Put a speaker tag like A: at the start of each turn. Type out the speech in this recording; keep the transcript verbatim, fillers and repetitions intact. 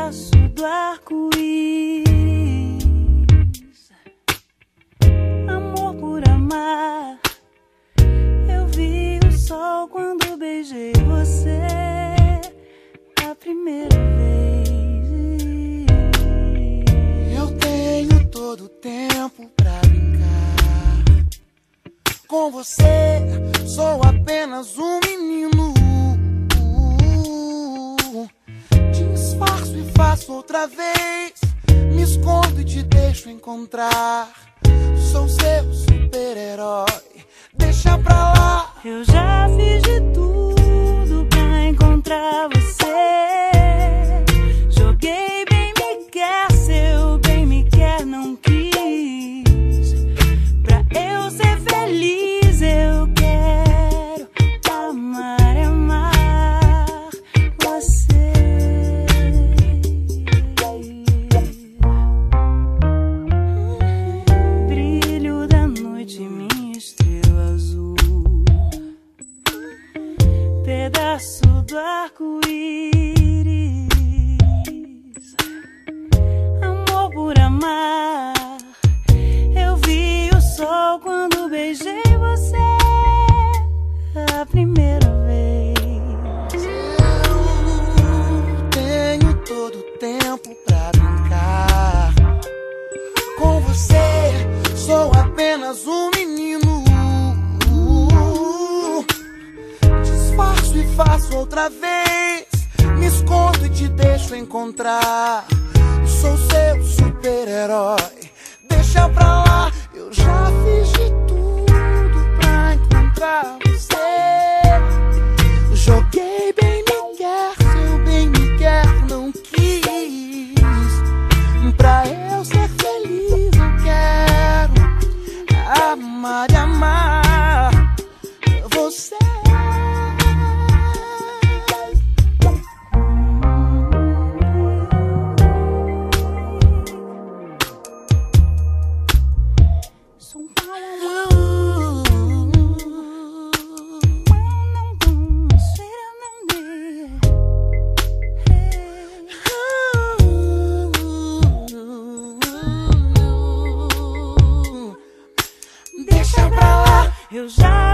A: pedaço do arco-íris. Amor por amar. Eu vi o sol quando beijei você a primeira vez.
B: Eu tenho todo o tempo pra brincar com você. Sou apenas um menino. Disfarço e faço outra vez. Me escondo e te deixo encontrar. Sou seu super-herói. Deixa pra lá.
A: Eu já fiz de tudo pra encontrar você. Joguei bem me quer, seu bem me quer não quis. Pra eu ser feliz eu quero amar, amar você. Brilho da noite, minha estrela azul, pedaço do arco-íris. Amor por amar. Eu vi o sol quando beijei você a primeira vez.
B: Eu tenho todo o tempo pra brincar com você. Sou apenas um menino. Disfarço e faço outra vez. Me escondo e te deixo encontrar. Sou seu super-herói. Deixa pra lá. Eu já fiz de tudo pra encontrar você. Joguei bem me quer, seu bem me quer não quis. Pra eu ser feliz eu quero amar e amar você.
A: Eu já